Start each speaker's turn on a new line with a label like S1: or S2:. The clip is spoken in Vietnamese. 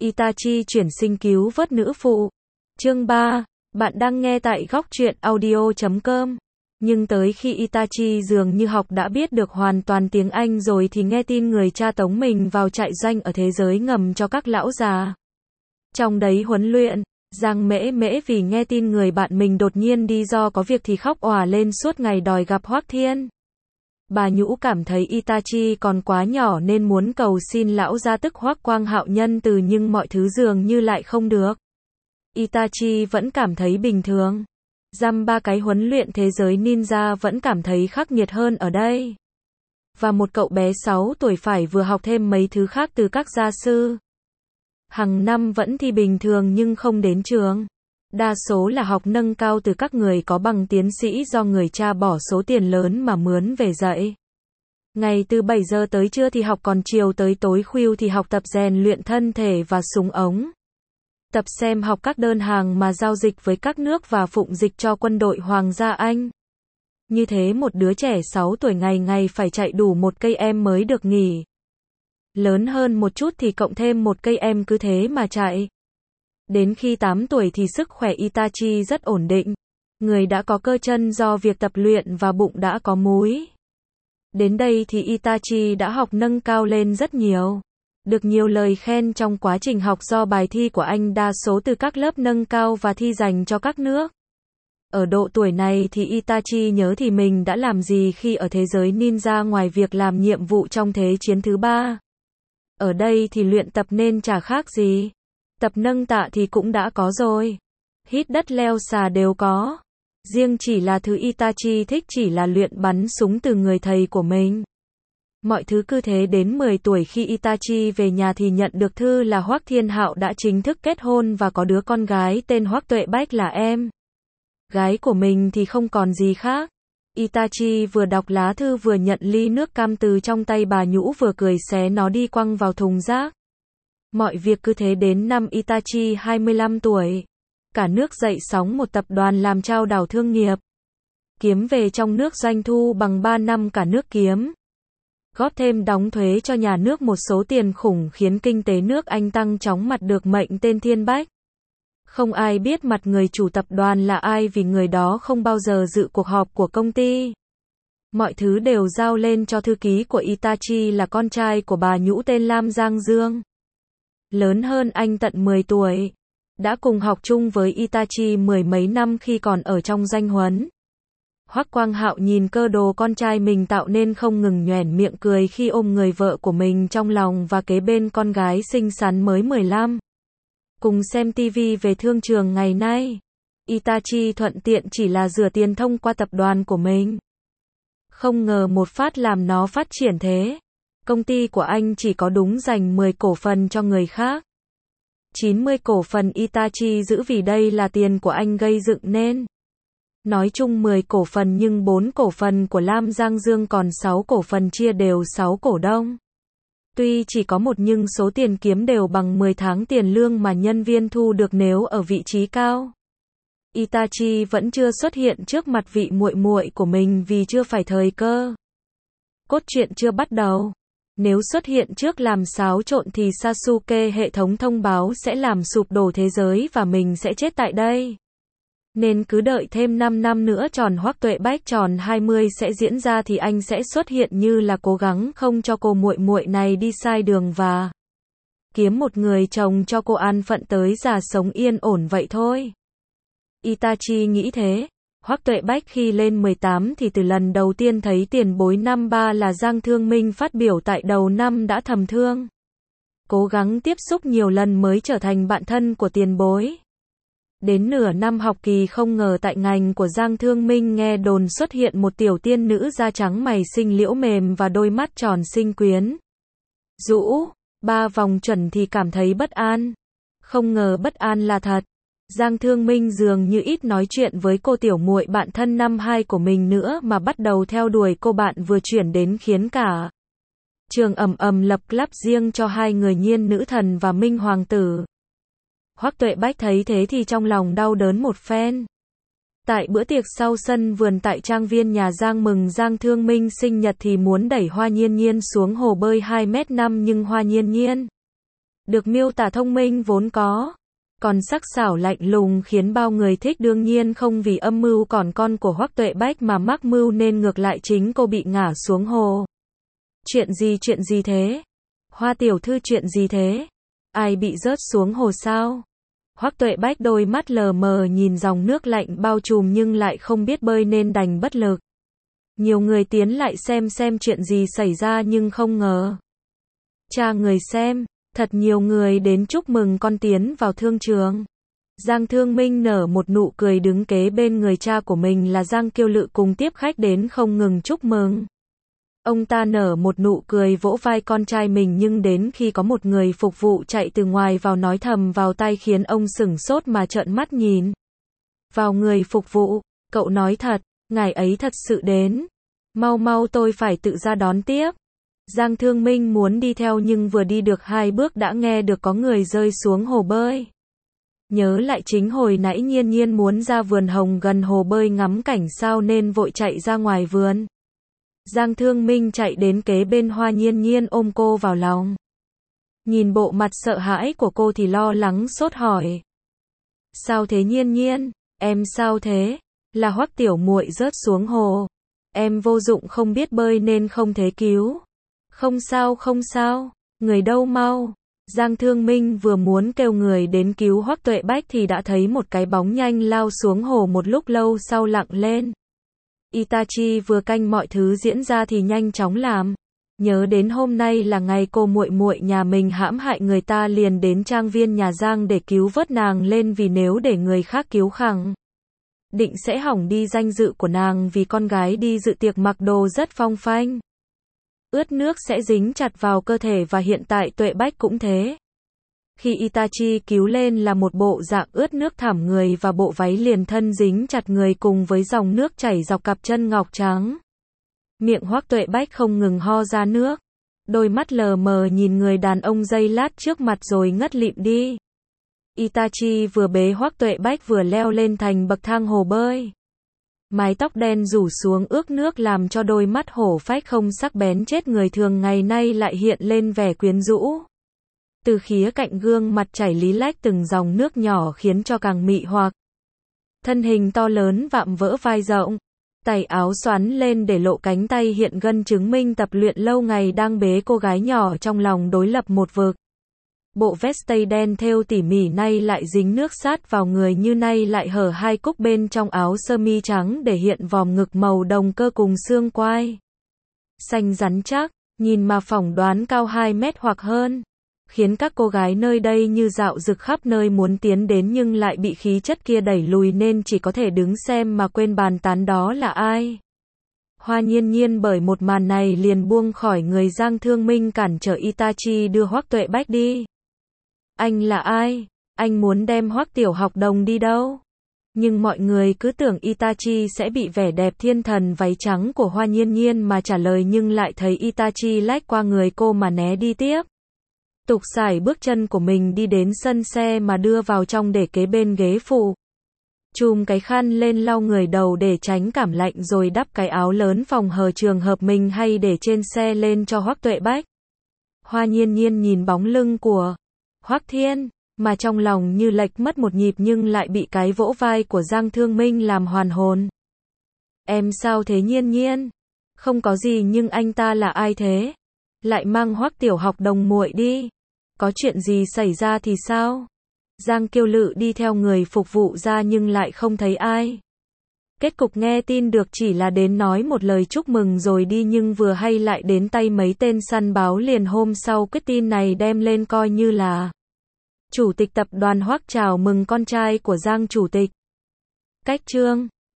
S1: Itachi chuyển sinh cứu vớt nữ phụ. Chương 3. Bạn đang nghe tại góc truyện audio.com. Nhưng tới khi Itachi dường như học đã biết được hoàn toàn tiếng Anh rồi thì nghe tin người cha tống mình vào trại doanh ở thế giới ngầm cho các lão già. Trong đấy huấn luyện, Giang Mễ Mễ vì nghe tin người bạn mình đột nhiên đi do có việc thì khóc òa lên suốt ngày đòi gặp Hoắc Thiên. Bà Nhũ cảm thấy Itachi còn quá nhỏ nên muốn cầu xin lão gia tức Hoắc Quang Hạo nhân từ nhưng mọi thứ dường như lại không được. Itachi vẫn cảm thấy bình thường. Dăm ba cái huấn luyện thế giới ninja vẫn cảm thấy khắc nghiệt hơn ở đây. Và một cậu bé 6 tuổi phải vừa học thêm mấy thứ khác từ các gia sư. Hàng năm vẫn thi bình thường nhưng không đến trường. Đa số là học nâng cao từ các người có bằng tiến sĩ do người cha bỏ số tiền lớn mà mướn về dạy. Ngày từ 7 giờ tới trưa thì học, còn chiều tới tối khuya thì học tập rèn luyện thân thể và súng ống. Tập xem học các đơn hàng mà giao dịch với các nước và phụng dịch cho quân đội Hoàng gia Anh. Như thế một đứa trẻ 6 tuổi ngày ngày phải chạy đủ 1 cây em mới được nghỉ. Lớn hơn một chút thì cộng thêm 1 cây em cứ thế mà chạy. Đến khi 8 tuổi thì sức khỏe Itachi rất ổn định. Người đã có cơ chân do việc tập luyện và bụng đã có múi. Đến đây thì Itachi đã học nâng cao lên rất nhiều. Được nhiều lời khen trong quá trình học do bài thi của anh đa số từ các lớp nâng cao và thi dành cho các nước. Ở độ tuổi này thì Itachi nhớ thì mình đã làm gì khi ở thế giới ninja ngoài việc làm nhiệm vụ trong Thế chiến thứ 3. Ở đây thì luyện tập nên chả khác gì. Tập nâng tạ thì cũng đã có rồi. Hít đất leo xà đều có. Riêng chỉ là thứ Itachi thích chỉ là luyện bắn súng từ người thầy của mình. Mọi thứ cứ thế đến 10 tuổi khi Itachi về nhà thì nhận được thư là Hoắc Thiên Hạo đã chính thức kết hôn và có đứa con gái tên Hoắc Tuệ Bách là em gái của mình thì không còn gì khác. Itachi vừa đọc lá thư vừa nhận ly nước cam từ trong tay bà Nhũ vừa cười xé nó đi quăng vào thùng rác. Mọi việc cứ thế đến năm Itachi 25 tuổi. Cả nước dậy sóng một tập đoàn làm trao đảo thương nghiệp. Kiếm về trong nước doanh thu bằng 3 năm cả nước kiếm. Góp thêm đóng thuế cho nhà nước một số tiền khủng khiến kinh tế nước Anh tăng chóng mặt được mệnh tên Thiên Bách. Không ai biết mặt người chủ tập đoàn là ai vì người đó không bao giờ dự cuộc họp của công ty. Mọi thứ đều giao lên cho thư ký của Itachi là con trai của bà Nhũ tên Lam Giang Dương. Lớn hơn anh tận 10 tuổi. Đã cùng học chung với Itachi 10 mấy năm khi còn ở trong danh huấn. Hoắc Quang Hạo nhìn cơ đồ con trai mình tạo nên không ngừng nhoẻn miệng cười khi ôm người vợ của mình trong lòng và kế bên con gái xinh xắn mới 15. Cùng xem tivi về thương trường ngày nay. Itachi thuận tiện chỉ là rửa tiền thông qua tập đoàn của mình. Không ngờ một phát làm nó phát triển thế. Công ty của anh chỉ có đúng dành 10 cổ phần cho người khác. 90 cổ phần Itachi giữ vì đây là tiền của anh gây dựng nên. Nói chung 10 cổ phần nhưng 4 cổ phần của Lam Giang Dương còn 6 cổ phần chia đều 6 cổ đông. Tuy chỉ có một nhưng số tiền kiếm đều bằng 10 tháng tiền lương mà nhân viên thu được nếu ở vị trí cao. Itachi vẫn chưa xuất hiện trước mặt vị muội muội của mình vì chưa phải thời cơ. Cốt truyện chưa bắt đầu. Nếu xuất hiện trước làm xáo trộn thì Sasuke hệ thống thông báo sẽ làm sụp đổ thế giới và mình sẽ chết tại đây. Nên cứ đợi thêm 5 năm nữa tròn Hoắc Tuệ Bách tròn 20 sẽ diễn ra thì anh sẽ xuất hiện như là cố gắng không cho cô muội muội này đi sai đường và kiếm một người chồng cho cô an phận tới già sống yên ổn vậy thôi. Itachi nghĩ thế. Hoắc Tuệ Bách khi lên 18 thì từ lần đầu tiên thấy tiền bối năm 3 là Giang Thương Minh phát biểu tại đầu năm đã thầm thương. Cố gắng tiếp xúc nhiều lần mới trở thành bạn thân của tiền bối. Đến nửa năm học kỳ không ngờ tại ngành của Giang Thương Minh nghe đồn xuất hiện một tiểu tiên nữ da trắng mày xinh liễu mềm và đôi mắt tròn xinh quyến rũ. 3 vòng chuẩn thì cảm thấy bất an. Không ngờ bất an là thật. Giang Thương Minh dường như ít nói chuyện với cô tiểu muội bạn thân năm 2 của mình nữa mà bắt đầu theo đuổi cô bạn vừa chuyển đến khiến cả trường lập club riêng cho hai người Nhiên nữ thần và Minh hoàng tử. Hoắc Tuệ Bách thấy thế thì trong lòng đau đớn một phen. Tại bữa tiệc sau sân vườn tại trang viên nhà Giang mừng Giang Thương Minh sinh nhật thì muốn đẩy Hoa Nhiên Nhiên xuống hồ bơi 2m5 nhưng Hoa Nhiên Nhiên được miêu tả thông minh vốn có, còn sắc sảo lạnh lùng khiến bao người thích, đương nhiên không vì âm mưu còn con của Hoắc Tuệ Bách mà mắc mưu nên ngược lại chính cô bị ngả xuống hồ. Chuyện gì thế? Hoa tiểu thư chuyện gì thế? Ai bị rớt xuống hồ sao? Hoắc Tuệ Bách đôi mắt lờ mờ nhìn dòng nước lạnh bao trùm nhưng lại không biết bơi nên đành bất lực. Nhiều người tiến lại xem chuyện gì xảy ra nhưng không ngờ. Cha người xem, thật nhiều người đến chúc mừng con tiến vào thương trường. Giang Thương Minh nở một nụ cười đứng kế bên người cha của mình là Giang Kiêu Lự cùng tiếp khách đến không ngừng chúc mừng. Ông ta nở một nụ cười vỗ vai con trai mình nhưng đến khi có một người phục vụ chạy từ ngoài vào nói thầm vào tai khiến ông sửng sốt mà trợn mắt nhìn. Vào người phục vụ, cậu nói thật, ngài ấy thật sự đến. Mau tôi phải tự ra đón tiếp. Giang Thương Minh muốn đi theo nhưng vừa đi được 2 bước đã nghe được có người rơi xuống hồ bơi. Nhớ lại chính hồi nãy Nhiên Nhiên muốn ra vườn hồng gần hồ bơi ngắm cảnh sao nên vội chạy ra ngoài vườn. Giang Thương Minh chạy đến kế bên Hoa Nhiên Nhiên ôm cô vào lòng. Nhìn bộ mặt sợ hãi của cô thì lo lắng sốt hỏi. Sao thế Nhiên Nhiên, em sao thế? Là Hoắc tiểu muội rớt xuống hồ. Em vô dụng không biết bơi nên không thể cứu. Không sao, người đâu mau. Giang Thương Minh vừa muốn kêu người đến cứu Hoắc Tuệ Bách thì đã thấy một cái bóng nhanh lao xuống hồ, một lúc lâu sau lặng lên. Itachi vừa canh mọi thứ diễn ra thì nhanh chóng làm. Nhớ đến hôm nay là ngày cô muội muội nhà mình hãm hại người ta liền đến trang viên nhà Giang để cứu vớt nàng lên, vì nếu để người khác cứu khẳng định sẽ hỏng đi danh dự của nàng, vì con gái đi dự tiệc mặc đồ rất phong phanh. Ướt nước sẽ dính chặt vào cơ thể và hiện tại Tuệ Bách cũng thế. Khi Itachi cứu lên là một bộ dạng ướt nước thảm người và bộ váy liền thân dính chặt người cùng với dòng nước chảy dọc cặp chân ngọc trắng. Miệng Hoắc Tuệ Bách không ngừng ho ra nước. Đôi mắt lờ mờ nhìn người đàn ông giây lát trước mặt rồi ngất lịm đi. Itachi vừa bế Hoắc Tuệ Bách vừa leo lên thành bậc thang hồ bơi. Mái tóc đen rủ xuống ướt nước làm cho đôi mắt hổ phách không sắc bén chết người thường ngày nay lại hiện lên vẻ quyến rũ. Từ khía cạnh gương mặt chảy lý lách từng dòng nước nhỏ khiến cho càng mị hoặc. Thân hình to lớn vạm vỡ vai rộng, tay áo xoắn lên để lộ cánh tay hiện gân chứng minh tập luyện lâu ngày đang bế cô gái nhỏ trong lòng đối lập một vực. Bộ vest tây đen thêu tỉ mỉ nay lại dính nước sát vào người như nay lại hở 2 cúc bên trong áo sơ mi trắng để hiện vòm ngực màu đồng cơ cùng xương quai xanh rắn chắc, nhìn mà phỏng đoán cao 2 mét hoặc hơn, khiến các cô gái nơi đây như dạo rực khắp nơi muốn tiến đến nhưng lại bị khí chất kia đẩy lùi nên chỉ có thể đứng xem mà quên bàn tán đó là ai. Hoa Nhiên Nhiên bởi một màn này liền buông khỏi người Giang Thương Minh cản trở Itachi đưa Hoắc Tuệ Bách đi. Anh là ai? Anh muốn đem Hoắc tiểu học đồng đi đâu? Nhưng mọi người cứ tưởng Itachi sẽ bị vẻ đẹp thiên thần váy trắng của Hoa Nhiên Nhiên mà trả lời nhưng lại thấy Itachi lách qua người cô mà né đi tiếp. Tục sải bước chân của mình đi đến sân xe mà đưa vào trong để kế bên ghế phụ. Chùm cái khăn lên lau người đầu để tránh cảm lạnh rồi đắp cái áo lớn phòng hờ trường hợp mình hay để trên xe lên cho Hoắc Tuệ Bách. Hoa Nhiên Nhiên nhìn bóng lưng của Hoắc Thiên, mà trong lòng như lệch mất một nhịp nhưng lại bị cái vỗ vai của Giang Thương Minh làm hoàn hồn. Em sao thế Nhiên Nhiên? Không có gì nhưng anh ta là ai thế? Lại mang Hoắc tiểu học đồng muội đi. Có chuyện gì xảy ra thì sao? Giang Kiêu Lự đi theo người phục vụ ra nhưng lại không thấy ai. Kết cục nghe tin được chỉ là đến nói một lời chúc mừng rồi đi nhưng vừa hay lại đến tay mấy tên săn báo liền hôm sau quyết tin này đem lên coi như là Chủ tịch tập đoàn Hoắc chào mừng con trai của Giang chủ tịch. Cách chương